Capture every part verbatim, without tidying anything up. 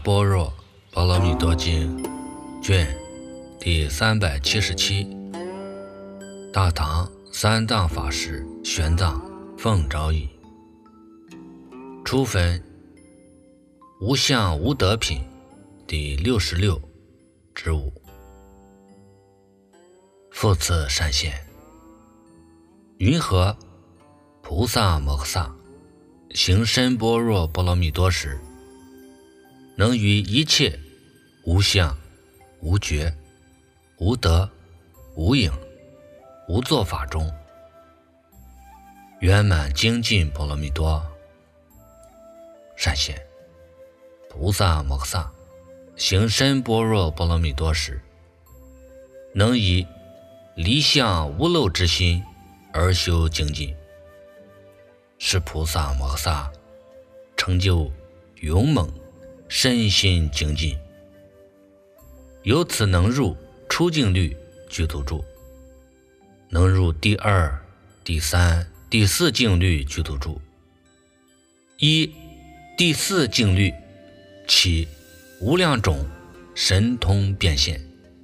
般若波罗蜜多经卷第三百七十七，大唐三藏法师玄奘奉诏译，初分无相无德品第六十六之五。复次善现，云何菩萨摩诃萨行深般若波罗蜜多时，能于一切无相、无觉、无得、无影、无作法中，圆满精进波罗蜜多。善现，菩萨摩诃萨行深般若波罗蜜多时，能以离相无漏之心而修精进，是菩萨摩诃萨成就勇猛身心精进，由此能入出境律具足住，能入第二、第三、第四境律具足住。一、第四境律起无量种神通变现，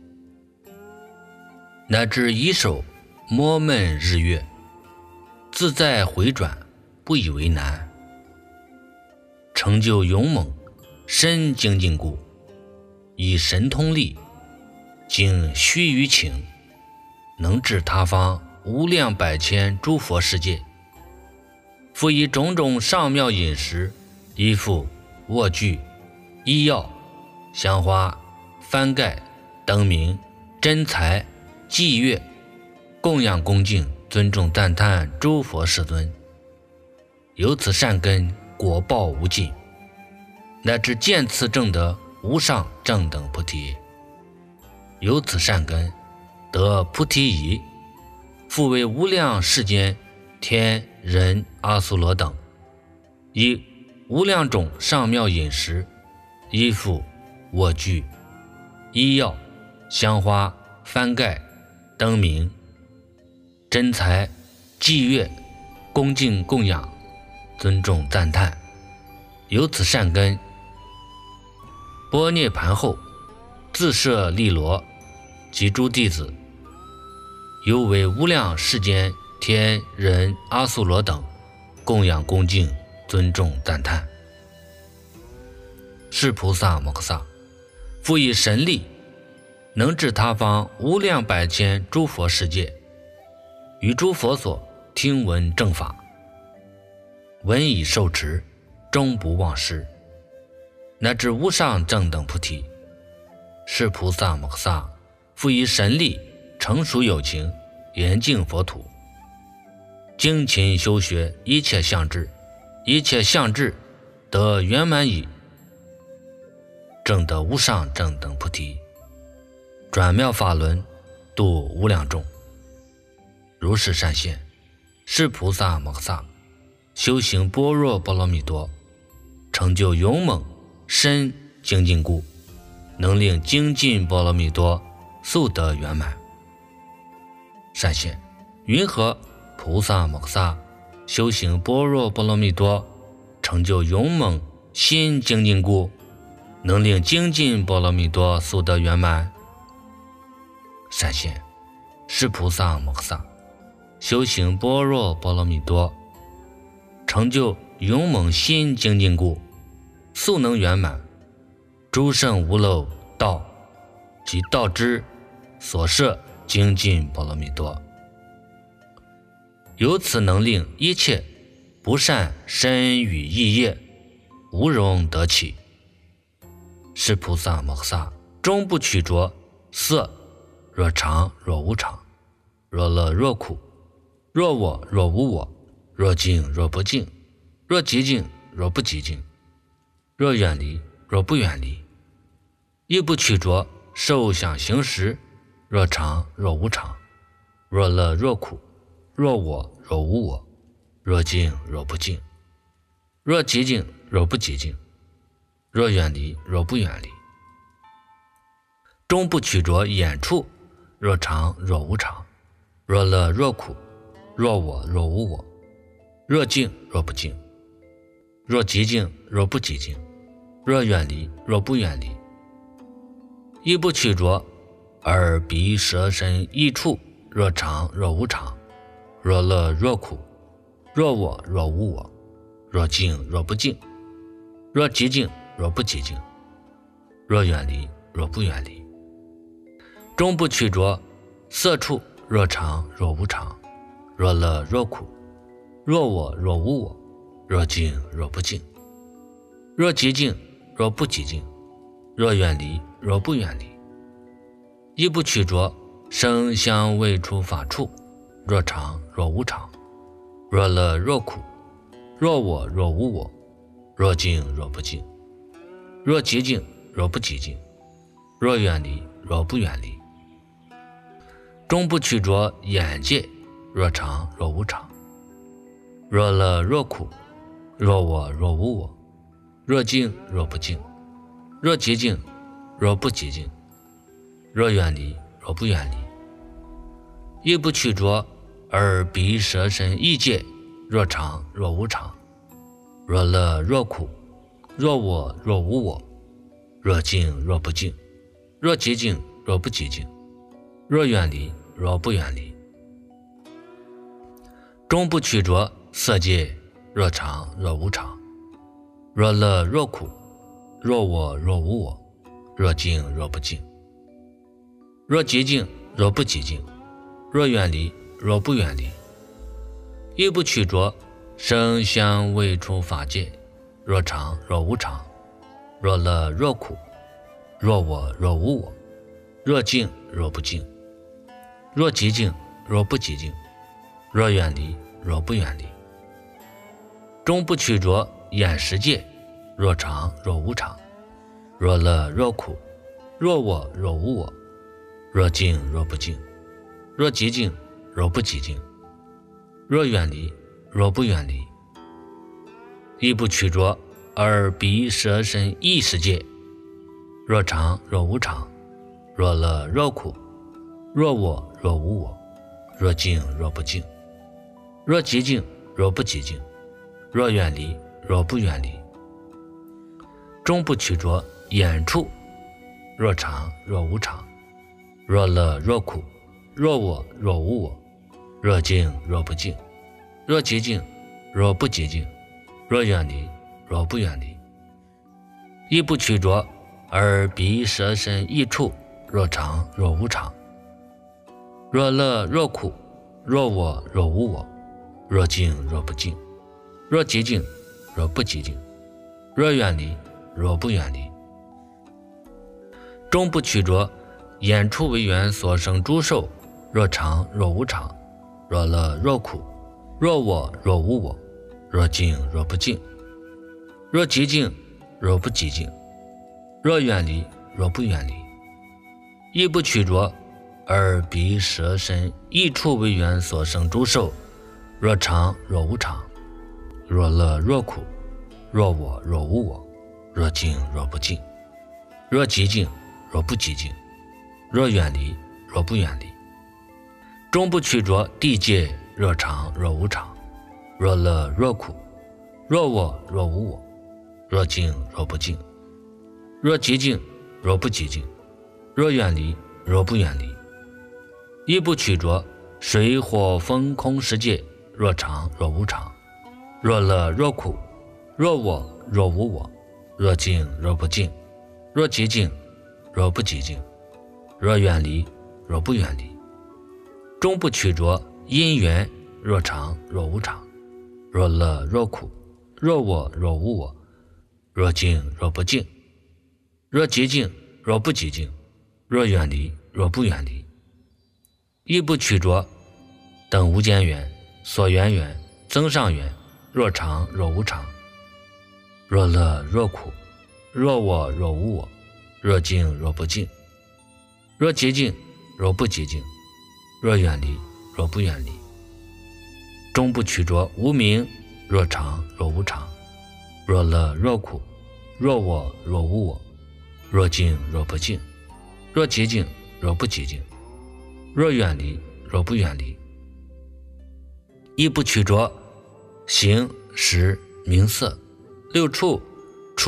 乃至以手摸闷日月，自在回转，不以为难，成就勇猛身精进故，以神通力经须臾情，能至他方无量百千诸佛世界，复以种种上妙饮食、衣服、卧具、医药、香花、幡盖、灯明、真财、祭乐，供养恭敬尊重赞叹诸佛世尊，由此善根果报无尽，乃至见此正得无上正等菩提。由此善根得菩提已，复为无量世间天人阿苏罗等，以无量种上妙饮食、衣服、卧具、医药、香花、幡盖、灯明、真财、祭乐，恭敬供养尊重赞叹，由此善根般涅盘后，自设利罗及诸弟子，犹为无量世间天人阿苏罗等供养恭敬尊重赞叹。是菩萨摩诃萨复以神力，能至他方无量百千诸佛世界，于诸佛所听闻正法，闻已受持，终不忘失，乃至无上正等菩提。是菩萨摩诃萨复以神力成熟有情，严净佛土，精勤修学一切相智，一切相智得圆满已，正得无上正等菩提，转妙法轮，度无量众。如是善现，是菩萨摩诃萨修行般若波罗蜜多，成就勇猛身精进故，能令精进波罗蜜多速得圆满。善现，云何菩萨摩诃萨修行般若波罗蜜多，成就勇猛心精进故，能令精进波罗蜜多速得圆满。善现，是菩萨摩诃萨修行般若波罗蜜多，成就勇猛心精进故，速能圆满诸圣无漏道及道之所摄精进波罗蜜多，由此能令一切不善身语意业无容得起。是菩萨摩诃萨终不取着色若常若无常，若乐若苦，若我若无我，若净若不净，若极净若不极净，若远离若不远离，亦不取着受想行识若常若无常，若乐若苦，若我若无我，若净若不净，若极净若不极净，若远离若不远离，终不取着眼处若常若无常，若乐若苦，若我若无我，若净若不净，若极净若不极净， 若远离，若不远离。亦不取着，耳鼻舌身意处，若常若无常，若乐若苦，若我若无我，若静若不静，若极静若不极静，若远离若不远离。终不取着，色处，若常若无常，若乐若苦，若我若无我，若静若不静，若极静若不极静，若远离若不远离。亦不取着，声香味触法处，若常若无常，若乐若苦，若我若无我，若静若不静，若极静若不极静，若远离若不远离。终不取着眼界，若常若无常，若乐若苦，若我若无我，若静若不静，若极静若不极静，若远离若不远离。亦不取着耳鼻舌身意界，若常若无常，若乐若苦，若我若无我，若静若不静，若极静若不极静，若远离若不远离。终不取着色界，若常若无常，若乐若苦，若我若无我，若静若不静，若极静若不极静，若远离若不远离。亦不取着声香味触法界，若常若无常，若乐若苦，若我若无我，若静若不静，若极静若不极静，若远离若不远离。终不取着眼识界，若常若无常，若乐若苦，若我若无我，若静若不静，若极静若不极静，若远离若不远离。亦不取着耳鼻舌身意识界，若常若无常，若乐若苦，若我若无我，若静若不静，若极静若不极静，若远离若不远离。终不取着眼处，若常若无常，若乐若苦，若我若无我，若静若不静，若极静若不极静，若远离若不远离。亦不取着耳鼻舌身意处，若常若无常，若乐若苦，若我若无我，若静若不静，若极静若不极静，若远离若不远离。终不取着眼处为缘所生诸受，若常若无常，若乐若苦，若我若无我，若静若不静，若极静若不极静，若远离若不远离。亦不取着耳鼻舌身意处为缘所生诸受，若常若无常，若乐若苦，若我若无我，若静若不静，若极静若不极静，若远离若不远离。终不取着地界，若常若无常，若乐若苦，若我若无我，若静若不静，若极静若不极静，若远离若不远离。亦不取着水火风空世界，若常若无常，若乐若苦，若我若无我，若静若不静，若极静若不极静，若远离若不远离。终不取着因缘，若常若无常，若乐若苦，若我若无我，若静若不静，若极静若不极静，若远离若不远离。亦不取着等无间缘、所缘缘、增上缘，若常若无常，若乐若苦，若我若无我，若静若不静，若极静若不极静，若远离若不远离。终不取着无明，若常若无常，若乐若苦，若我若无我，若静若不静，若极静若不极静，若远离若不远离。亦不取着形、识、名色、六处、触、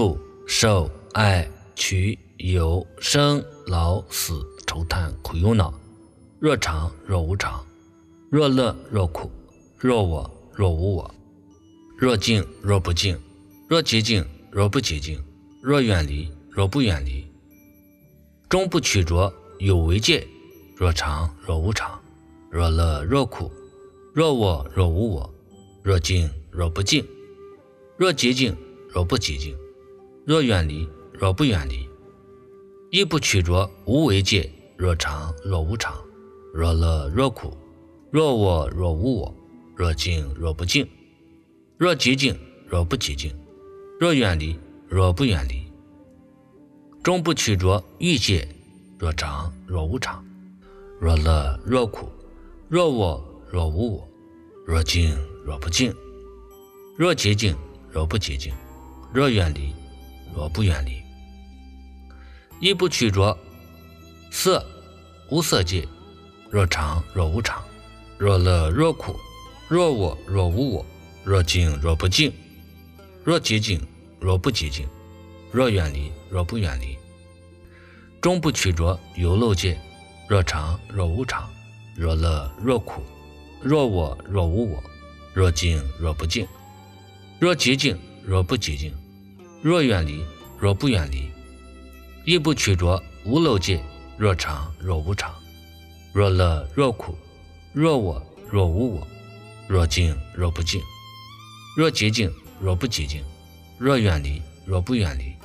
受爱取有生老死愁叹苦忧恼，若常若无常，若乐若苦，若我若无我，若静若不静，若极静若不极静，若远离若不远离。终不取着有为界，若常若无常，若乐若苦，若我若无我，若静若不静，若极静若不极静，若远离若不远离。亦不取着无为界，若常若无常，若乐若苦，若我若无我，若静若不静，若极静若不极静，若远离若不远离。终不取着欲界，若常若无常，若乐若苦，若我若无我，若静若不静，若极静若不极静，若远离若不远离。亦不取着色无色界，若常若无常，若乐若苦，若我若无我，若静若不静，若极静若不极静，若远离若不远离。终不取着有漏界，若常若无常，若乐若苦，若我若无我，若静若不静，若极静若不极静，若远离若不远离。亦不取着无漏界，若常若无常，若乐若苦，若我若无我，若静若不静，若极静若不极静，若远离若不远离。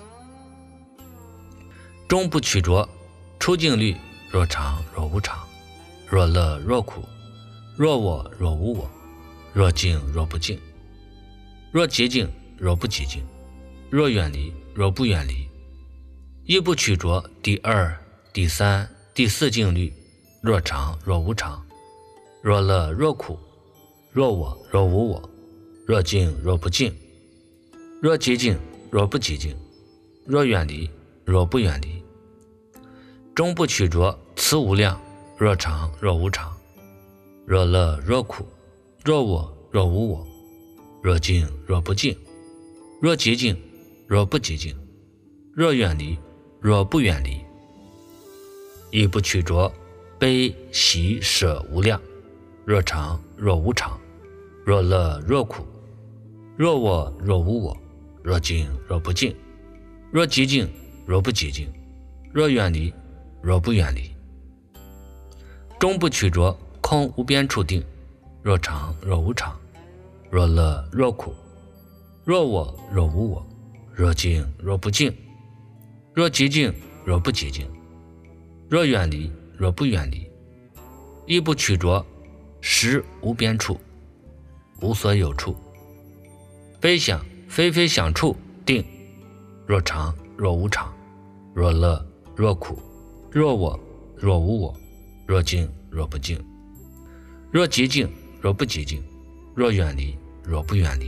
终不取着出境律，若常若无常，若乐若苦，若我若无我，若静若不静，若极静若不极静，若远离若不远离。亦不取着第二、第三、第四境律，若常若无常，若乐若苦，若我若无我，若静若不静，若极静若不极静，若远离若不远离。终不取着此无量，若常若无常，若乐若苦，若我若无我，若静若不静，若极静若不极静，若远离若不远离。亦不取着悲喜舍无量，若常若无常，若乐若苦，若我若无我，若静若不静，若极静若不极静，若远离若不远离。终不取着空无边处定，若常若无常，若乐若苦，若我若无我，若静若不静，若极静若不极静，若远离若不远离。亦不取着识无边处，无所有处，非想非非想处定，若常若无常，若乐若苦，若我若无我，若静若不静，若极静若不极静，若远离若不远离。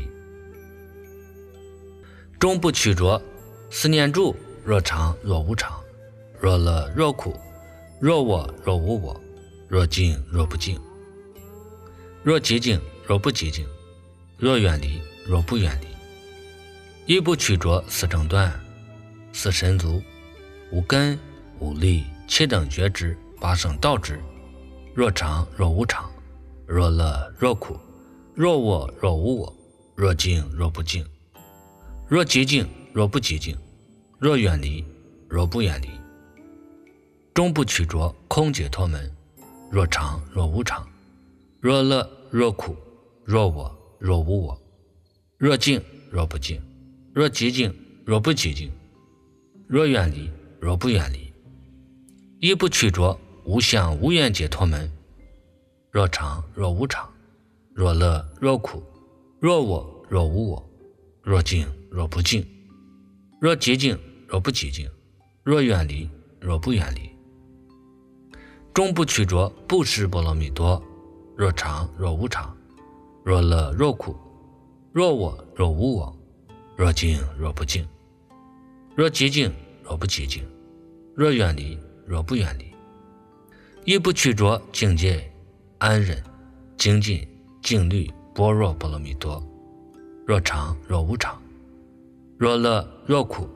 终不取着思念住，若常若无常，若乐若苦，若我若无我，若静若不静，若极静若不极静，若远离若不远离。亦不取着四正断、四神足、五根、五力、七等觉知、八圣道知，若常若无常，若乐若苦，若我若无我，若静若不静，若极静若不极静，若远离若不远离。终不取着空解脱门，若常若无常，若乐若苦，若我若无我，若静若不静，若极静若不极静，若远离若不远离。亦不取着无相无愿解脱门，若常若无常，若乐若苦，若我若无我，若静若不静，若极静若不极静，若远离若不远离。终不取着不识波罗蜜多，若常若无常，若乐若苦，若我若无我，若静若不静，若极静若不极静，若远离若不远离。亦不取着境界安忍、精进、静虑、般若波罗蜜多，若常若无常，若乐若苦，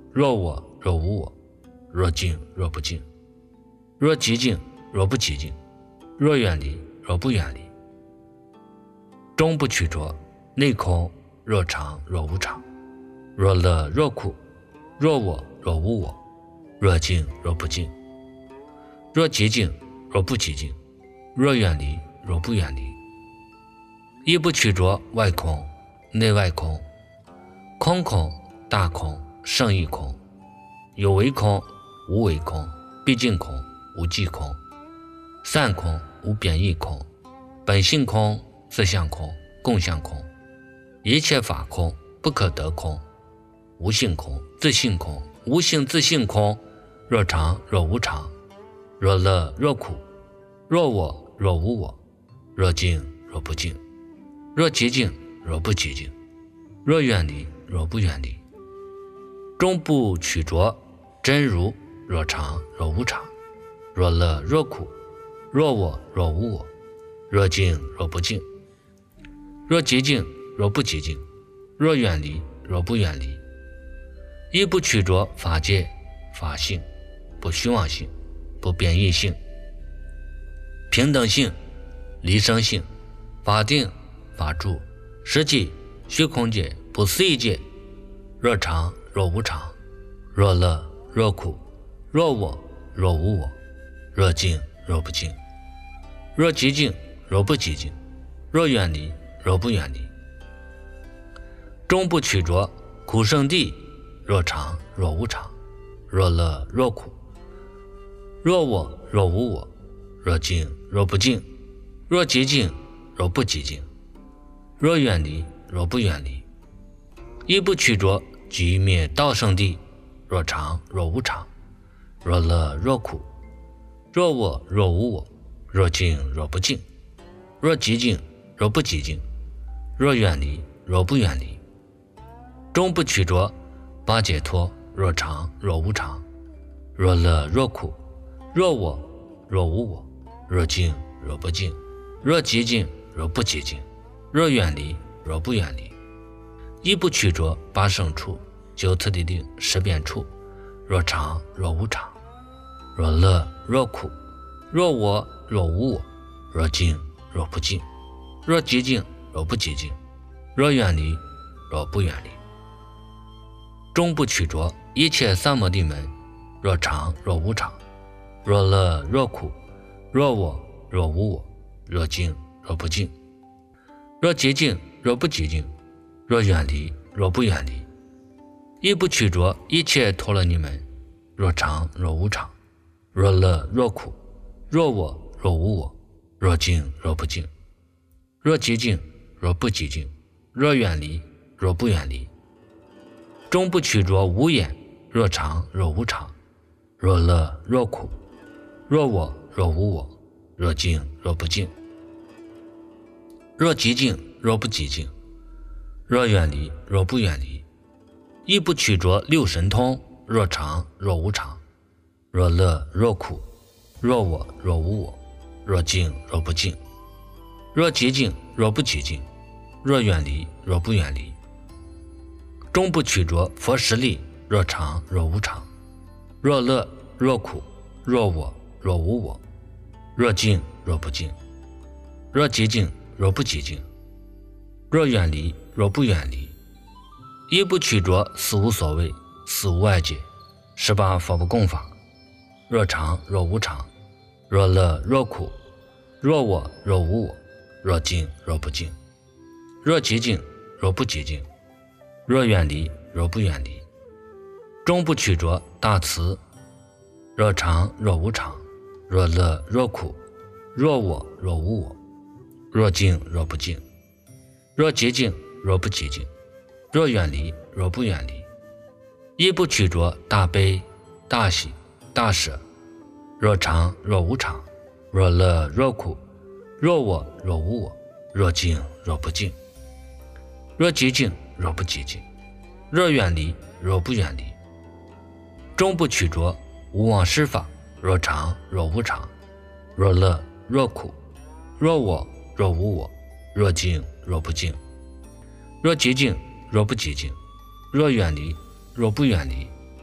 若我若无我，若静若不静，若寂静若不寂静，若远离若不远离。终不取着，内空若常若无常，若乐若苦，若我若无我，若静若不静，若寂静若不寂静，若远离若不远离。亦不取着外空内外空，空空大空胜义空，有为空无为空，毕竟空无际空，散空无贬义空，本性空自相空共相空，一切法空不可得空，无性空自性空无性自性空，若常若无常，若乐若苦，若我若无我，若静若不静，若寂静若不寂静，若远离若不远离。终不取着真如，若常若无常，若乐若苦，若我若无我，若静若不静，若寂静若不寂静，若远离若不远离。亦不取着法界法性，不虚妄性，不贬义性，平等性离生性，法定法住实际虚空界不思议界，若常若无常，若乐若苦，若我若无我，若静若不静，若寂静若不寂静，若远离若不远离。终不取着苦圣地，若常若无常，若乐若苦，若我若无我，若静若不静，若寂静若不寂静，若远离若不远离。亦不取着寂灭道圣地，若常若无常，若乐若苦，若我若无我，若静若不静，若寂静若不寂静，若远离若不远离。终不取着八解脱，若常若无常，若乐若苦，若我若无我，若静若不静，若寂静若不寂静，若远离若不远离。亦不取着八圣处，九次第定，十变处，若常若无常，若乐若苦，若我若无我，若静若不静，若寂静若不寂静，若远离若不远离。终不取着一切三摩地门，若常若无常，若乐若苦，若我若无我，若静若不静，若寂静若不寂静，若远离若不远离。亦不取着一切陀罗尼门，若常若无常，若乐若苦，若我若无我，若静若不静，若寂静若不寂静，若远离若不远离。终不取着无眼，若常若无常，若乐若苦，若我若无我，若静若不静，若寂静若不寂静，若远离若不远离。亦不取着六神通，若常若无常，若乐若苦，若我若无我，若静若不静，若寂静若不寂静，若远离若不远离。终不取着佛实力，若常若无常，若乐若苦，若我若无我，若静若不静，若寂静若不寂静，若远离若不远离。亦不取着死无所谓，死无外界，十八佛不共法，若常若无常，若乐若苦，若我若无我，若静若不静，若寂静若不寂静，若远离若不远离。终不取着大慈，若常若无常，若乐若苦，若我若无我，若静若不静，若寂静若不寂静，若远离若不远离。亦不取着大悲大喜大舍，若常若无常，若乐若苦，若我若无我，若静若不静，若寂静若不寂静，若远离若不远离。终不取着无妄施法，若常若无常，若乐若苦，若我若无我，若静若不静，若寂静若不寂静，若远离若不远离。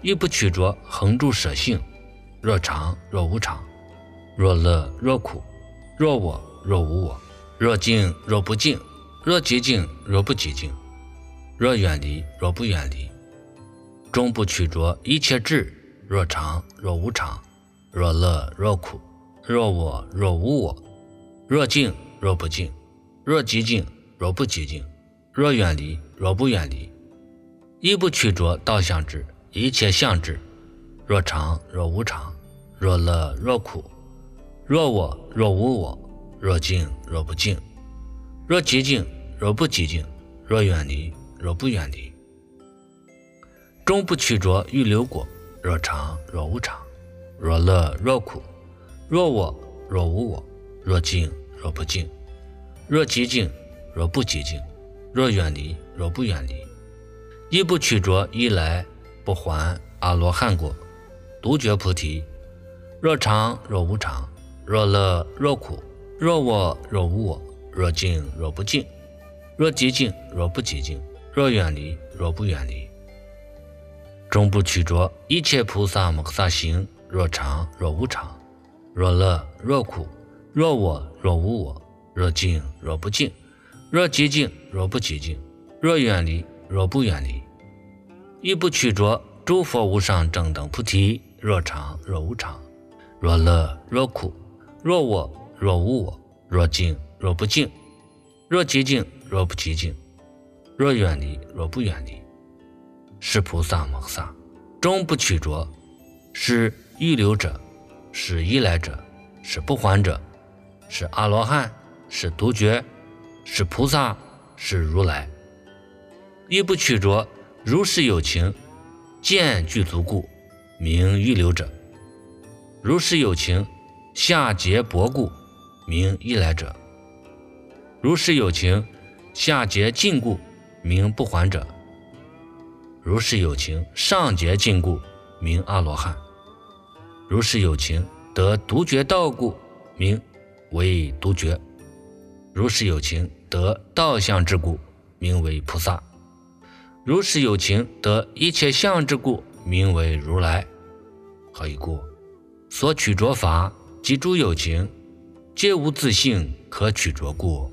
亦不取着恒住舍性，若常若无常，若乐若苦，若我若无我，若静若不静，若极静若不极静，若远离若不远离，终不取着一切智，若常若无常，若乐若苦，若我若无我，若静若不静，若极静若不极静，若远离若不远离，亦不取着道相智，一切相智，若常若无常，若乐若苦，若我若无我，若静若不静，若极静若不极静，若远离若不远离，终不取着欲流果，若常若无常，若乐若苦，若我若无我，若静若不静，若极静若不极静，若远离若不远离，亦不取着一来不还阿罗汉果，独觉菩提，若常若无常，若乐若苦，若我若无我，若静若不静，若极静若不极静，若远离若不远离，终不取着一切菩萨摩诃萨行，若常若无常，若乐若苦，若我若无我，若静若不静，若极静若不极静，若远离若不远离，亦不取着诸佛无上正等菩提，若常若无常，若乐若苦，若我若无我，若静若不静，若极静若不极静，若远离若不远离，是菩萨摩诃萨终不取着是预流者，是依来者，是不还者，是阿罗汉，是独觉，是菩萨，是如来，亦不取着如是有情见具足故，名预流者，如是有情下劫薄故，名依来者，如是有情下劫尽故，名不还者，如是有情上劫尽故，名阿罗汉，如是有情得独觉道故，名为独觉，如是有情得道相之故，名为菩萨，如是有情得一切相之故，名为如来。何以故？所取着法及诸有情，皆无自性可取着故。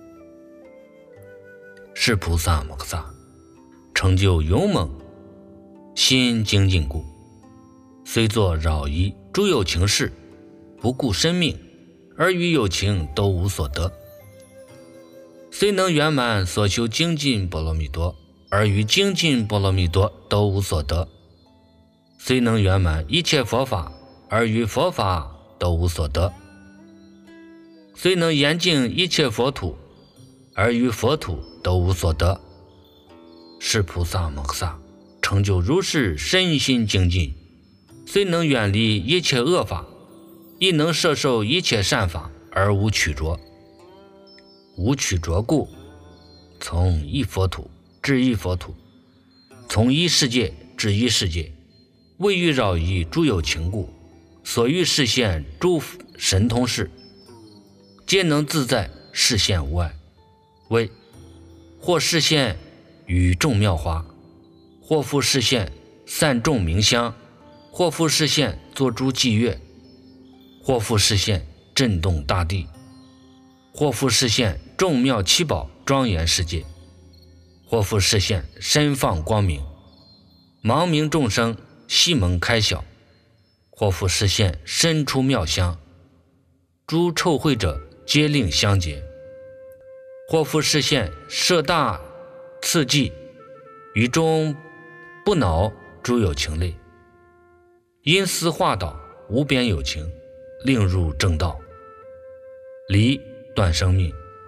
是菩萨摩诃萨成就勇猛心精进故，虽作扰夷诸有情事，不顾生命，而与有情都无所得；虽能圆满所修精进波罗蜜多，而与精进波罗蜜多都无所得；虽能圆满一切佛法，而与佛法都无所得；虽能严净一切佛土，而与佛土都无所得。是菩萨摩诃萨成就如是身心精进，虽能远离一切恶法，亦能摄受一切善法，而无取着。无取着故，从一佛土至一佛土，从一世界至一世界，未欲扰夷诸有情故，所欲示现诸神通事，皆能自在示现无碍，为或示现与众妙花，或复示现散众明香，或复示现作诸伎乐，或复示现震动大地，或复示现众妙七宝庄严世界，或复示现身放光明，盲明众生悉蒙开晓，或复示现身出妙香，诸臭秽者皆令相结，或复示现设大次第，于中不恼诸有情类，因思化导无边有情，令入正道，离断生命，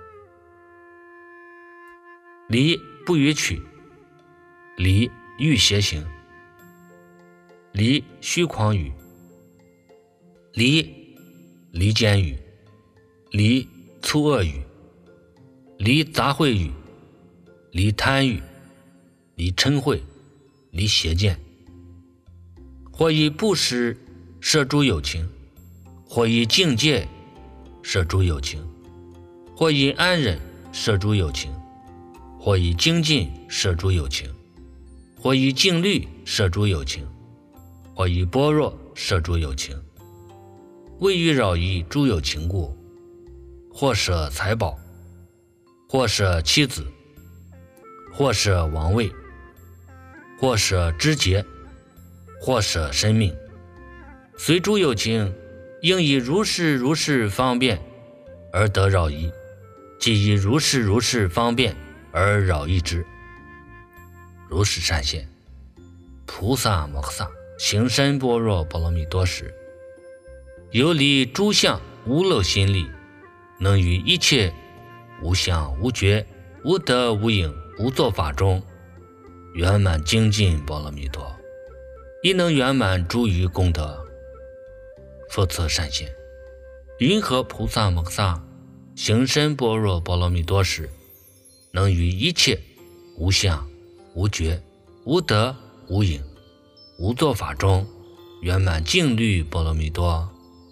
离不与取，离欲邪行，离虚诳语，离离间语，离粗恶语，离杂秽语，离贪欲，离嗔恚，离邪见，或以布施摄诸有情，或以境界摄诸有情，或以安忍摄诸有情，或以精进摄诸有情，或以静虑摄诸有情， 或以般若摄诸有情，为欲扰夷诸有情故，或舍财宝，或舍妻子，或舍王位，或舍枝节，或舍生命，随诸有情，应以如是如是方便而得扰夷，即以如是如是方便而扰夷之。如是善现，菩萨摩诃萨行深般若波罗蜜多时，游离诸相无漏心力，能于一切无相无觉无得无影无作法中圆满精进波罗蜜多，亦能圆满诸于功德。复次善现，云何菩萨摩诃萨行深般若波罗蜜多时，能于一切无相无觉无得无影无作法中圆满静虑波罗蜜多？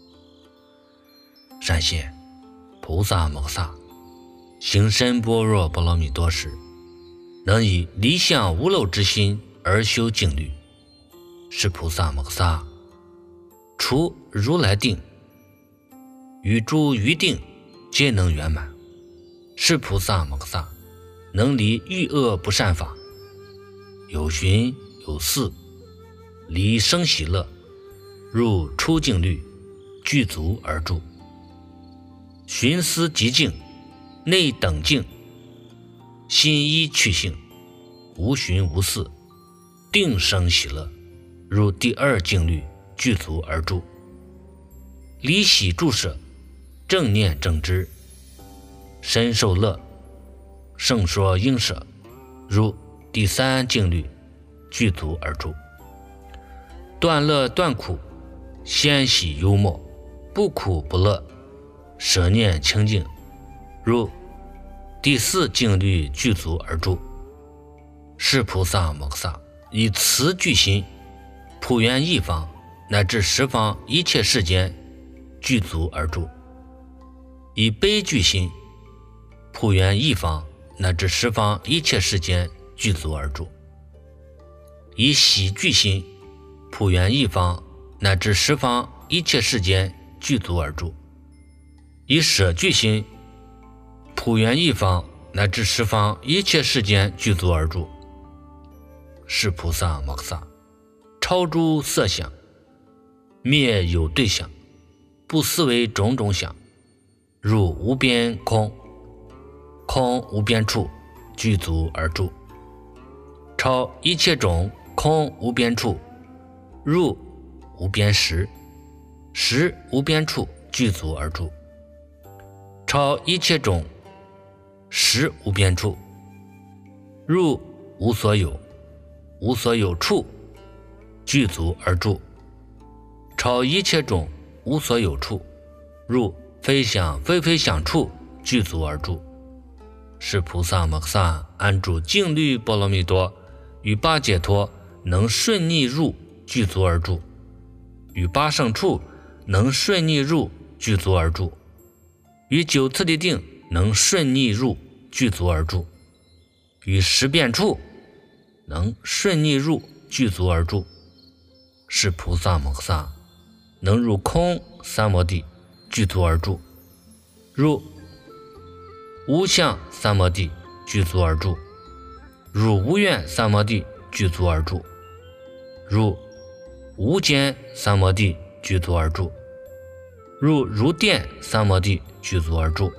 善现，菩萨摩诃萨行深般若波罗蜜多时，能以离相无漏之心而修静虑，是菩萨摩诃萨除如来定与诸余定皆能圆满，是菩萨摩诃萨能离欲恶不善法，有寻有伺，离生喜乐，入出静虑，具足而住。寻思极静，内等静，心依去性，无寻无伺，定生喜乐，入第二静虑，具足而住。离喜住舍，正念正知，身受乐，胜说应舍，入第三静虑，具足而住。断乐断苦，先喜幽默，不苦不乐，舍念清净，入第四静虑，具足而住。是菩萨摩诃萨以慈具心，普圆一方乃至十方一切世间具足而住；以悲具心，普圆一方乃至十方一切世间具足而住；以喜具心，普圆一方乃至十方一切世间具足而住；以舍具心，普圆一方乃至十方一切世间具足而住。是菩萨摩诃萨超诸色相，灭有对相，不思维种种想，入无边空，空无边处，具足而住。超一切种空无边处，入无边时，时无边处，具足而住。超一切种时无边处，入无所有，无所有处，具足而住。超一切种无所有处，入非想非非想处，具足而住。是菩萨摩诃萨安住静虑波罗蜜多，与八解脱能顺逆入，具足而住；与八胜处能顺逆入，具足而住；与九次第定能顺逆入，具足而住；与十变处能顺逆入，具足而住。是菩萨摩诃萨能入空三摩地，具足而住；入无相三摩地，具足而住；入无愿三摩地，具足而住；入无间三摩地，具足而住；入如电三摩地，具足而住；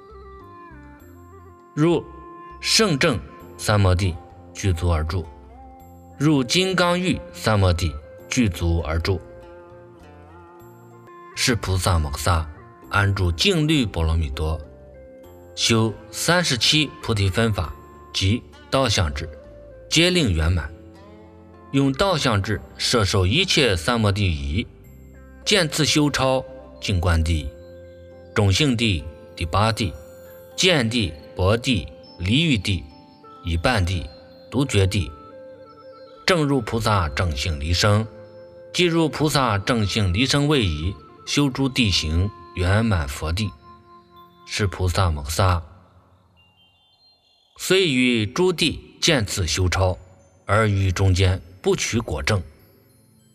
入胜正三摩地，具足而住；入金刚喻三摩地，具足而住。是菩萨摩诃萨安住静虑波罗蜜多，修三十七菩提分法及道相智，皆令圆满。用道相智摄受一切三摩地仪，见次修超净观地、种性地、第八地、见地、薄地、离欲地、已半地、独觉地，正入菩萨正性离生，即入菩萨正性离生位仪，修诸地行，圆满佛地。是菩萨摩诃萨虽于诸地见次修超，而于中间不取果证，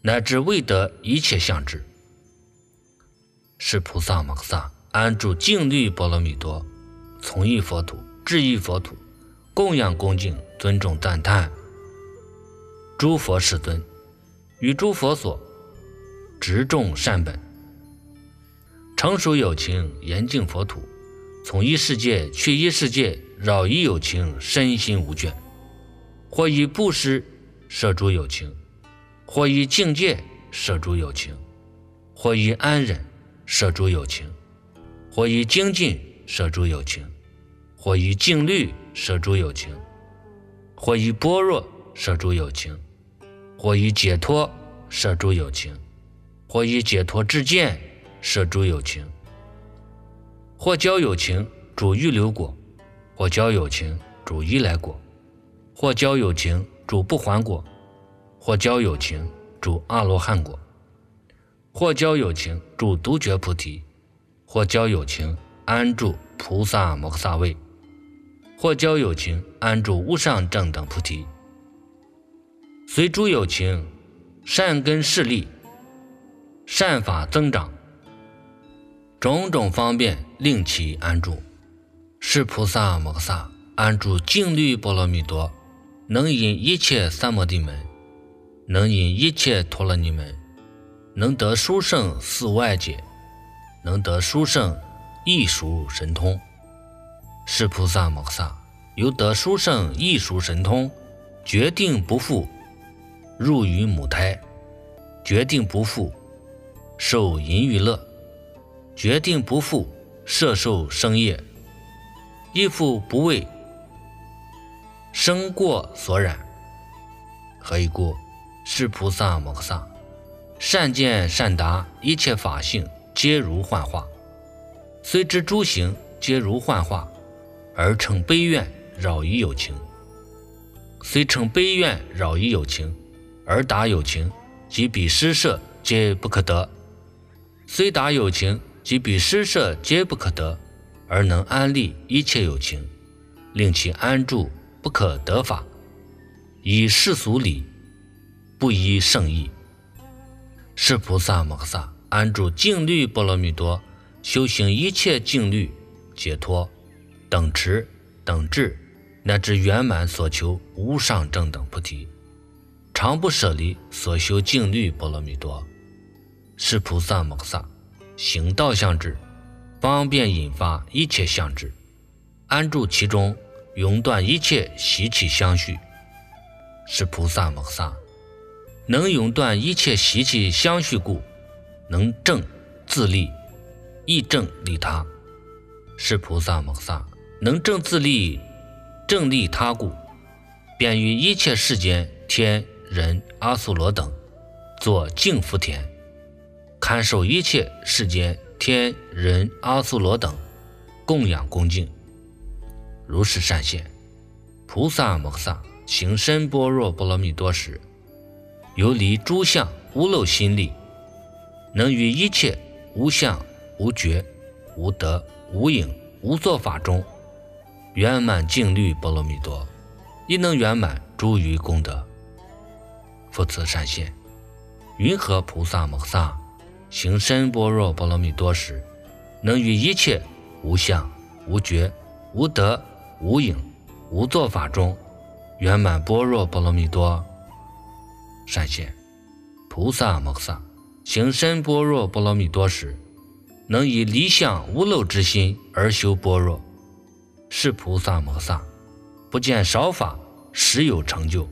乃至未得一切相知。是菩萨摩诃萨安住净律波罗蜜多，从意佛土，至意佛土，供养恭敬，尊重赞叹诸佛世尊，与诸佛所执众善本，成熟有情，严净佛土，从一世界去一世界，扰一有情，身心无倦。或以布施摄诸有情，或以境界摄诸有情，或以安忍摄诸有情，或以精进摄诸有情，或以静虑摄诸有情，或以般若摄诸有情，或以解脱摄诸有情，或以解脱智见摄诸有情，或教有情主预流果，或教有情主依来果，或教有情主不还果，或教有情主阿罗汉果，或教有情主独觉菩提，或教有情安住菩萨摩诃萨位，或教有情安住无上正等菩提。随诸有情善根势力，善法增长，种种方便令其安住。是菩萨摩诃萨安住净律波罗蜜多，能引一切三摩地门，能引一切陀罗尼门，能得殊胜四外解，能得殊胜异熟神通。是菩萨摩诃萨由得殊胜异熟神通，决定不复入于母胎，决定不复受淫欲乐，决定不复摄受生业，亦复不为生过所染。何以故？是菩萨摩诃萨善见善达一切法性，皆如幻化，虽知诸行皆如幻化，而成悲愿扰于有情。虽成悲愿扰于有情，而达有情及彼施设皆不可得。虽达有情及彼施设皆不可得，而能安立一切有情，令其安住不可得法，以世俗理，不依圣意。是菩萨摩诃萨安住净律波罗蜜多，修行一切净律解脱等持等智，乃至圆满所求无上正等菩提，常不舍离所修净律波罗蜜多。是菩萨摩诃萨行道相智，方便引发一切相智，安住其中，永断一切习气相续。是菩萨摩诃萨能永断一切习气相续故，能正自利，亦正利他。是菩萨摩诃萨能正自利，正利他故，便于一切世间天人阿苏罗等作净福田，看守一切世间天人阿苏罗等供养恭敬。如是善现，菩萨摩诃萨行深般若波罗蜜多时，游离诸相无漏心力，能于一切无相无觉无得无影无作法中圆满净律波罗蜜多，亦能圆满诸余功德。复次善现，云何菩萨摩诃萨行深般若波罗蜜多时，能于一切无相无觉无得无影无作法中圆满般若波罗蜜多？善现，菩萨摩诃萨行深般若波罗蜜多时，能以离相无漏之心而修般若。是菩萨摩诃萨不见少法实有成就，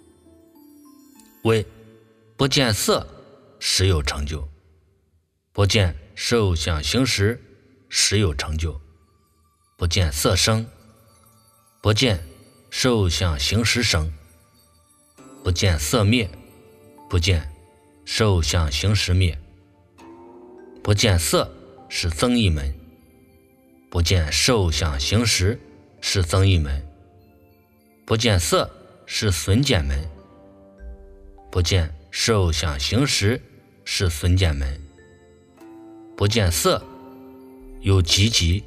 为不见色实有成就，不见受想行识实有成就，不见色生，不见受想行识生，不见色灭，不见受想行识灭，不见色是增一门，不见受想行识是增一门，不见色是损减门，不见受想行识是损减门，不见色有集集，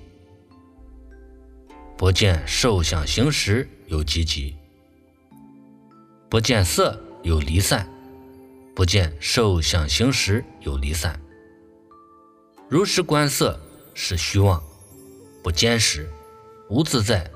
不见受想行识有集集，不见色有离散， 不见受想行识有离散。如是观色是虚妄，不坚实，无自在。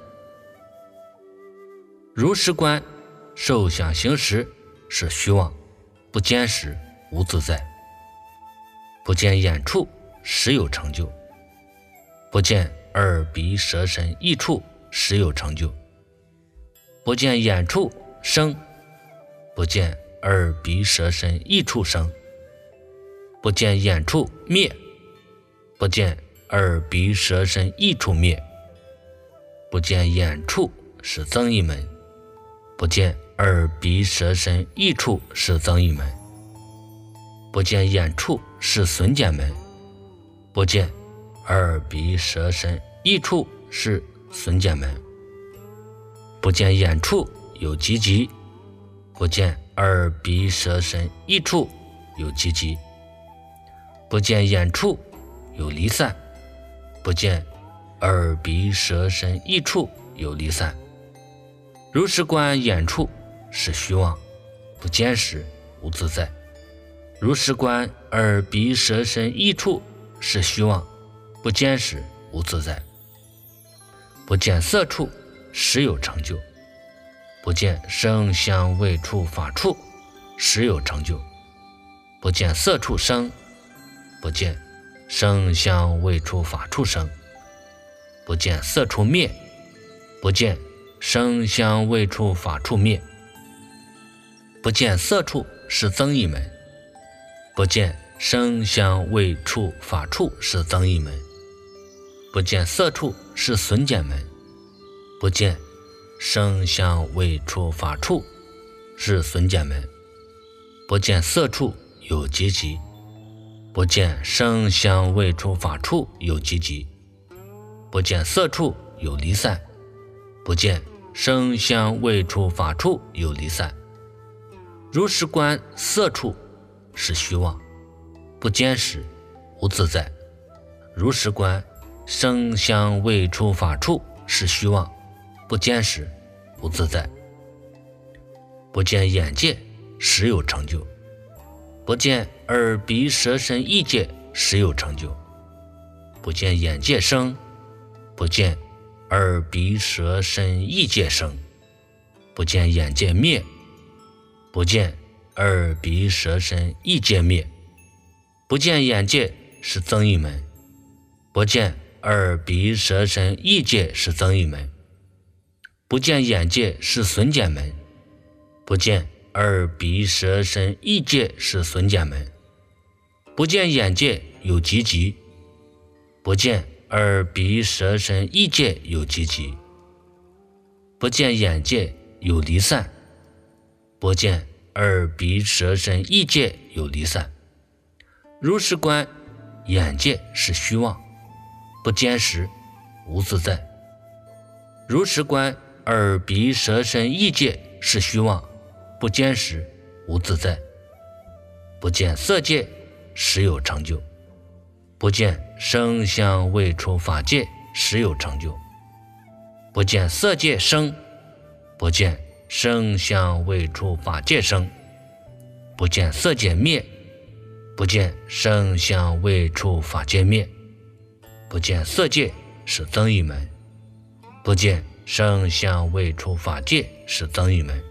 如是观受想行识是虚妄，不坚实，无自在。不见眼处实有成就，不见耳鼻舌身意处实有成就。不见眼处生，不见耳鼻舌身意处生。不见眼处灭，不见耳鼻舌身意处灭。不见眼处是增一门，不见耳鼻舌身意处是增一门。不见眼处是损减门，不见耳鼻舌身意处是损减门。不见眼处有积极，不见耳鼻舌身意处有积极。不见眼处有离散，不见耳鼻舌身意处有离散。如是观眼处是虚妄，不坚实，无自在。如是观耳鼻舌身意处是虚妄，不坚实，无自在。不见色处实有成就，不见声香味触法处实有成就。不见色处生，不见声香味触法处生。不见色处灭，不见声香味触法处灭。不见色处是增一门，不见声香味触法处是增一门。不见色处是损减门，不见声香味触法处是损减门。不见色处有积极，不见声香味触法处有积极。不见色处有离散，不见声香味触法处有离散。如是观色处是虚妄，不坚实，无自在。如是观声香味触法处是虚妄，不坚实，无自在。不见眼界实有成就，不见耳鼻舌身意界实有成就。不见眼界生，不见耳鼻舌身意界生。不见眼界灭，不见耳鼻舌身意界灭。不见眼界是增一门，不见耳鼻舌身意界是增一门。不见眼界是损减门，不见耳鼻舌身意界是损减门。不见眼界有积极，不见耳鼻舌身意界有积极。不见眼界有离散，不见耳鼻舌身意界有离散。如是观眼界是虚妄，不坚实，无自在。如是观耳鼻舌身意界是虚妄，不坚实，无自在。不见色界实有成就，不见声香味触法界实有成就。不见色界生，不见声香味触法界生。不见色界灭，不见声香味触法界灭。不见色界是增一门，不见声香味触法界是增一门。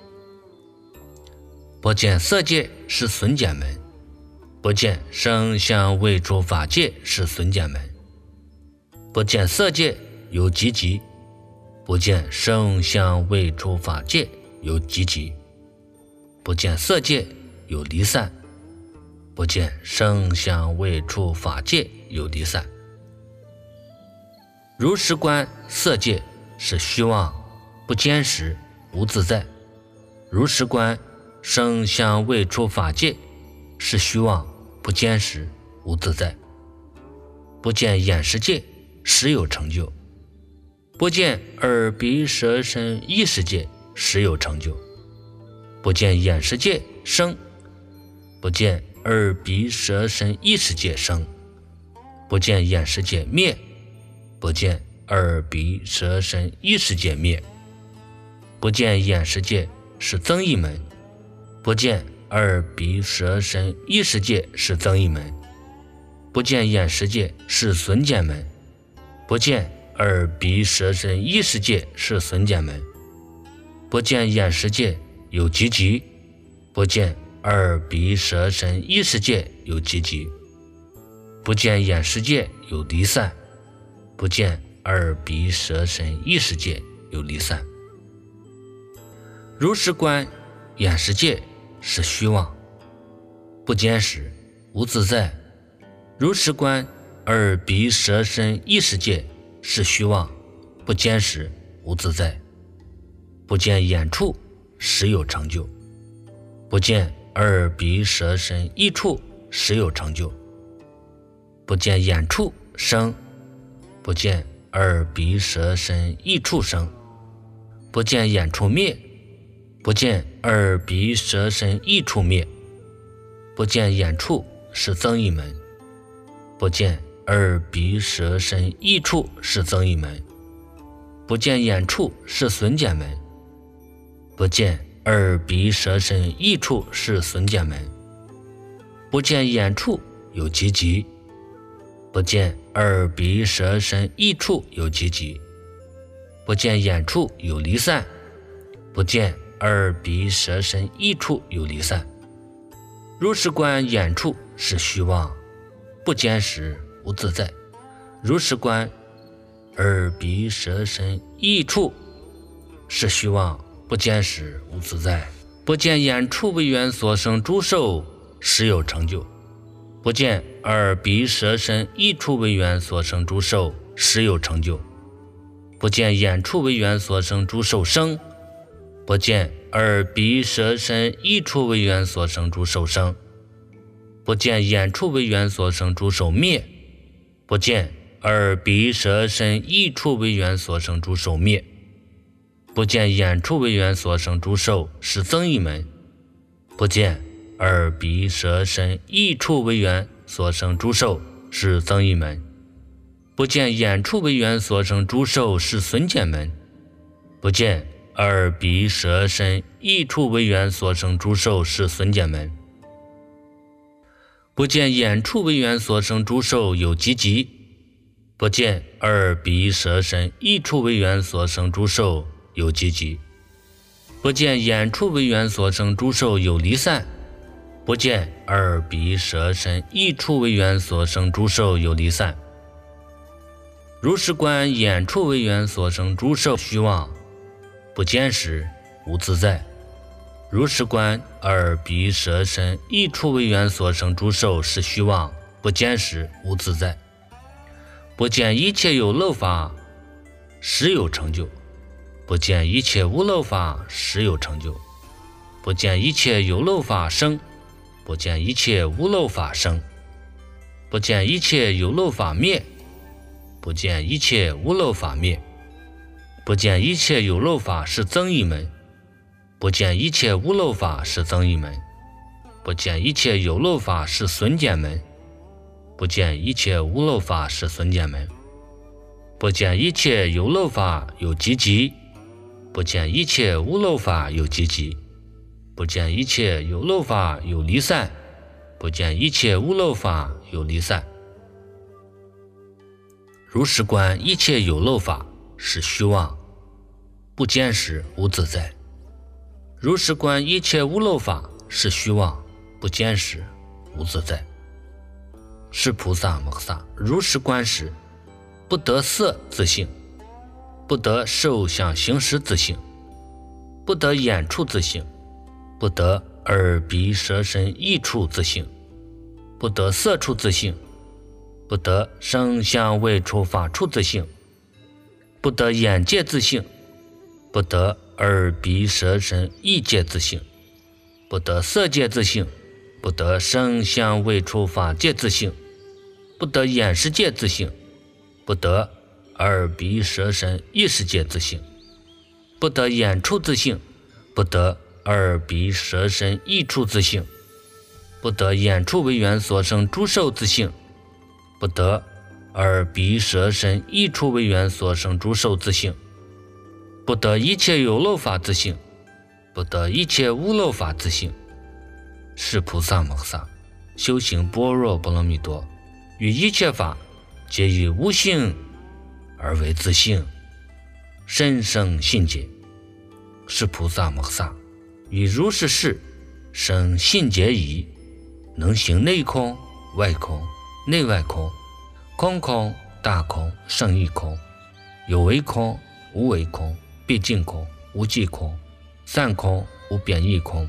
不见色界是损减门，不见声香味触法界是损减门。不见色界有积极，不见声香味触法界有积极。不见色界有离散，不见声香味触法界有离散。如是观色界是虚妄，不坚实，无自在。如是观声香味触法界是虚妄，不坚实，无自在。不见眼识界实有成就，不见耳鼻舌身意识界实有成就。不见眼识界生，不见耳鼻舌身意识界生。不见眼识界灭，不见耳鼻舌身意识界灭。不见眼识界是增一门，不见耳鼻舌身意识界是增益门，不见眼识界是损减门，不见耳鼻舌身意识界是损减门，不见眼识界有积极，不见耳鼻舌身意识界有积极，不见眼识界有离散，不见耳鼻舌身意识界有离散。如是观眼识界是虚妄，不坚实，无自在。如是观耳鼻舌身意识界是虚妄，不坚实，无自在。不见眼处实有成就，不见耳鼻舌身意处实有成就，不见眼处生，不见耳鼻舌身意处生，不见眼处灭，不见耳鼻舌身意处灭，不见眼处是增益门，不见耳鼻舌身意处是增益门，不见眼处是损减门，不见耳鼻舌身意处是损减门，不见眼处有积极，不见耳鼻舌身意处有积极，不见眼处有离散，不见耳鼻舌身意处有离散。如是观眼处是虚妄，不坚实，无自在。如是观耳鼻舌身意处是虚妄，不坚实，无自在。不见眼处为缘所生诸受实有成就，不见耳鼻舌身意处为缘所生诸受实有成就，不见眼处为缘所生诸受生，不见耳鼻舌身意处为缘所生诸受生，不见眼处为缘所生诸受灭，不见耳鼻舌身意处为缘所生诸受灭，不见眼处为缘所生诸受是增益门，不见耳鼻舌身意处为缘所生诸受是增益门，不见眼处为缘所生诸受是损减门，不见耳鼻舌身意处为缘所生诸受是损减门，不见眼处为缘所生诸受有积极，不见耳鼻舌身意处为缘所生诸受有积极，不见眼处为缘所生诸受有离散，不见耳鼻舌身意处为缘所生诸受有离散。如是观眼处为缘所生诸受虚妄，不坚实，无自在。如是观耳鼻舌身意处为缘所生诸受是虚妄，不坚实，无自在。不见一切有漏法实有成就，不见一切无漏法实有成就，不见一切有漏法生，不见一切无漏法生，不见一切有漏法灭，不见一切无漏法灭，不见一切有漏法是增益门，不见一切无漏法是增益门，不见一切有漏法是损减门，不见一切无漏法是损减门，不见一切有漏法有积极，不见一切无漏法有积极，不见一切有漏法有离散，不见一切无漏法有离散。如是观一切有漏法是虚妄，不坚实，无自在。如是观一切无漏法是虚妄，不坚实，无自在。是菩萨摩诃萨如是观时，不得色自性，不得受想行识自性，不得眼处自性，不得耳鼻舌身意处自性，不得色处自性，不得声香味触法处自性，不得眼界自性，不得耳鼻舌身意界自性，不得色界自性，不得声香味触法界自性，不得眼识界自性，不得耳鼻舌身意识界自性，不得眼处自性，不得耳鼻舌身意处自性，不得眼处为缘所生诸受自性，不得耳鼻舌身意处为缘所生诸受自性，不得一切有漏法自性，不得一切无漏法自性， 是菩萨摩萨修行般若波罗蜜多，于一切法皆以无性而为自性，深生信解。是菩萨摩萨于如是事生信解已，能行内空、外空、内外空、空空、大空、胜义空、有为空、无为空、毕竟空、无际空、散空、无变异空、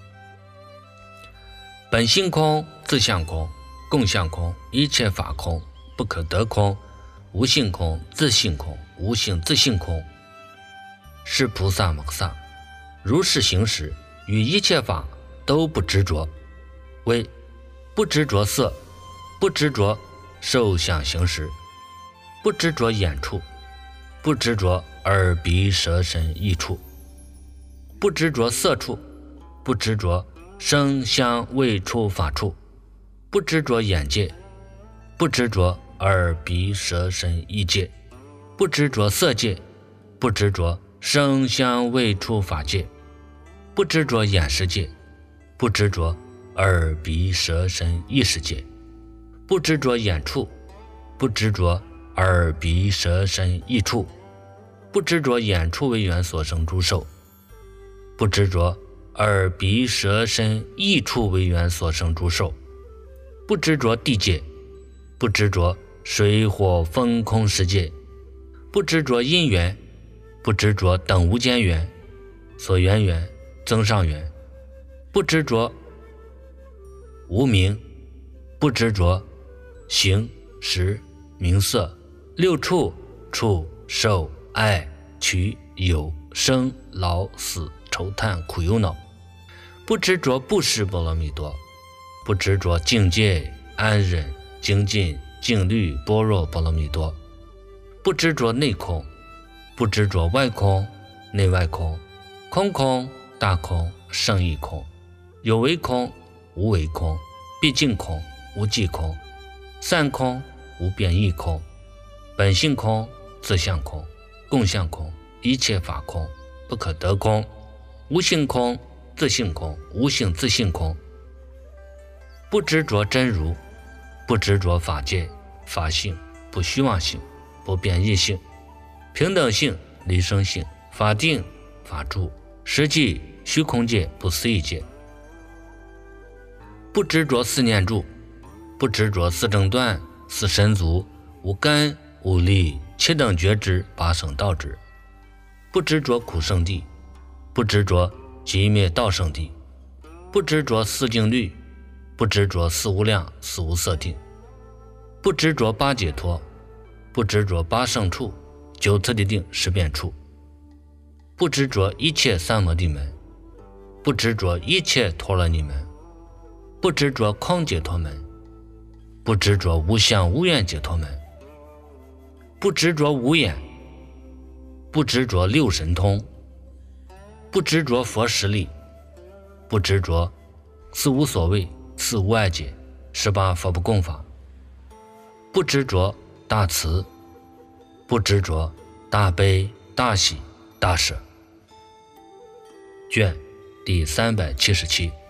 本性空、自相空、共相空、一切法空、不可得空、无性空、自性空、无性自性空。是菩萨摩萨如是行时，于一切法都不执着，为不执着色，不执着受想行识，不执着眼处，不执着耳鼻舌身意处，不执着色处，不执着声香味触法处，不执着眼界，不执着耳鼻舌身意界，不执着色界，不执着声香味触法界，不执着眼识界，不执着耳鼻舌身意识界，不执着眼处，不执着耳鼻舌身意处，不执着眼处为缘所生诸受，不执着耳鼻舌身意处为缘所生诸受，不执着地界，不执着水火风空世界，不执着因缘，不执着等无间缘、所缘缘、增上缘，不执着无明，不执着形识名色六处触受爱取有生老死愁叹苦忧恼，不执着布施波罗蜜多，不执着境界安忍精进静虑般若波罗蜜多，不执着内空，不执着外空、内外空、空空、大空、胜义空、有为空、无为空、毕竟空、无际空、散空、无变异空、本性空、自相空、共相空、一切法空、不可得空、无性空、自性空、无性自性空，不执着真如，不执着法界、法性、不虚妄性、不变异性、平等性、离生性、法定、法住、实际、虚空界、不思议界，不执着四念住，不执着四正断、四神足、无根、无力、七等觉知、八圣道知，不执着苦圣地，不执着寂灭道圣地，不执着四静虑，不执着四无量、四无色定，不执着八解脱，不执着八圣处、九次第定、十变处，不执着一切三摩地门，不执着一切陀罗尼门，不执着空解脱门，不执着无相无愿解脱门，不执着无眼，不执着六神通，不执着佛实力，不执着四无所谓、四无碍解、十八佛不共法，不执着大慈，不执着大悲、大喜、大舍。卷第三百七十七。